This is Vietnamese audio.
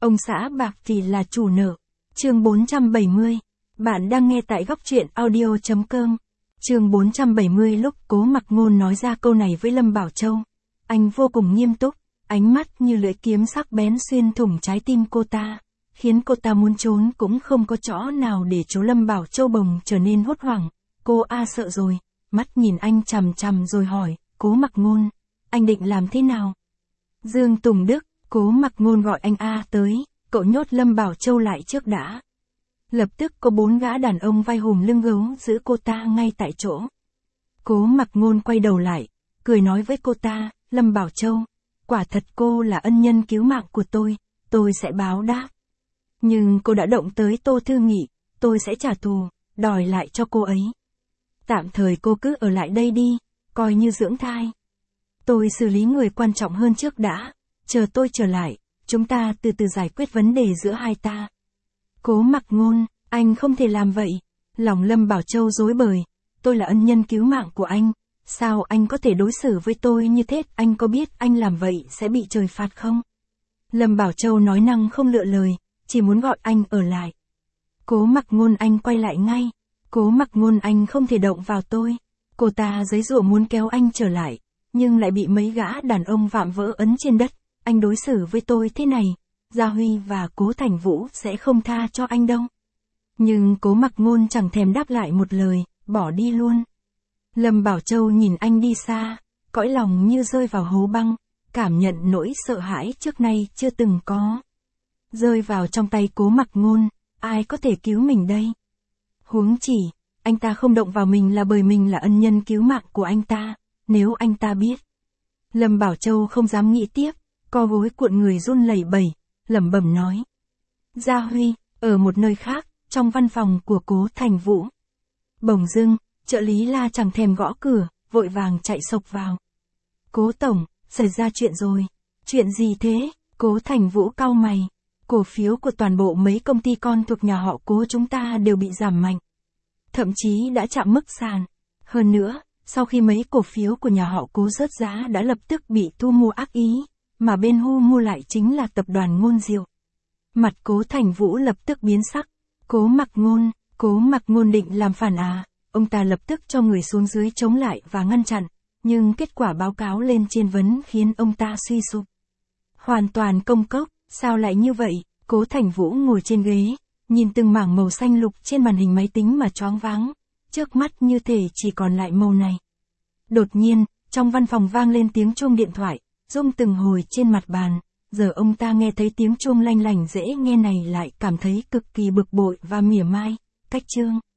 Ông xã bạc thì là chủ nợ. Chương 470. Bạn đang nghe tại góc truyện audio.com. Chương 470. Lúc Cố Mặc Ngôn nói ra câu này với Lâm Bảo Châu, anh vô cùng nghiêm túc, ánh mắt như lưỡi kiếm sắc bén xuyên thủng trái tim cô ta, khiến cô ta muốn trốn cũng không có chỗ nào để trốn. Lâm Bảo Châu bồng trở nên hốt hoảng, cô sợ rồi, mắt nhìn anh chằm chằm rồi hỏi, Cố Mặc Ngôn, anh định làm thế nào? Dương Tùng Đức, Cố Mặc Ngôn gọi anh tới, cậu nhốt Lâm Bảo Châu lại trước đã. Lập tức có 4 gã đàn ông vai hùm lưng gấu giữ cô ta ngay tại chỗ. Cố Mặc Ngôn quay đầu lại, cười nói với cô ta, Lâm Bảo Châu, quả thật cô là ân nhân cứu mạng của tôi sẽ báo đáp. Nhưng cô đã động tới Tô Thư Nghị, tôi sẽ trả thù, đòi lại cho cô ấy. Tạm thời cô cứ ở lại đây đi, coi như dưỡng thai. Tôi xử lý người quan trọng hơn trước đã, chờ tôi trở lại, chúng ta từ từ giải quyết vấn đề giữa hai ta. Cố Mặc Ngôn, anh không thể làm vậy. Lòng Lâm Bảo Châu rối bời, tôi là ân nhân cứu mạng của anh, sao anh có thể đối xử với tôi như thế? Anh có biết anh làm vậy sẽ bị trời phạt không? Lâm Bảo Châu nói năng không lựa lời, chỉ muốn gọi anh ở lại. Cố Mặc Ngôn, anh quay lại ngay. Cố Mặc Ngôn, anh không thể động vào tôi. Cô ta giãy giụa muốn kéo anh trở lại, nhưng lại bị mấy gã đàn ông vạm vỡ ấn trên đất. Anh đối xử với tôi thế này, Gia Huy và Cố Thành Vũ sẽ không tha cho anh đâu. Nhưng Cố Mặc Ngôn chẳng thèm đáp lại một lời, bỏ đi luôn. Lâm Bảo Châu nhìn anh đi xa, cõi lòng như rơi vào hố băng, cảm nhận nỗi sợ hãi trước nay chưa từng có. Rơi vào trong tay Cố Mặc Ngôn, ai có thể cứu mình đây? Huống chỉ, anh ta không động vào mình là bởi mình là ân nhân cứu mạng của anh ta, nếu anh ta biết. Lâm Bảo Châu không dám nghĩ tiếp, co gối cuộn người run lẩy bẩy, lẩm bẩm nói. Gia Huy, ở một nơi khác, trong văn phòng của Cố Thành Vũ. Bỗng dưng, trợ lý La chẳng thèm gõ cửa, vội vàng chạy xộc vào. Cố tổng, xảy ra chuyện rồi. Chuyện gì thế? Cố Thành Vũ cau mày. Cổ phiếu của toàn bộ mấy công ty con thuộc nhà họ Cố chúng ta đều bị giảm mạnh. Thậm chí đã chạm mức sàn. Hơn nữa, sau khi mấy cổ phiếu của nhà họ Cố rớt giá đã lập tức bị thu mua ác ý, mà bên Hu mua lại chính là tập đoàn Ngôn Diệu. Mặt Cố Thành Vũ lập tức biến sắc. Cố Mặc Ngôn định làm phản à? Ông ta lập tức cho người xuống dưới chống lại và ngăn chặn, nhưng kết quả báo cáo lên trên vấn khiến ông ta suy sụp. Hoàn toàn công cốc, sao lại như vậy? Cố Thành Vũ ngồi trên ghế, nhìn từng mảng màu xanh lục trên màn hình máy tính mà choáng váng, trước mắt như thể chỉ còn lại màu này. Đột nhiên, trong văn phòng vang lên tiếng chuông điện thoại, rung từng hồi trên mặt bàn. Giờ ông ta nghe thấy tiếng chuông lanh lành dễ nghe này lại cảm thấy cực kỳ bực bội và mỉa mai. Cách chương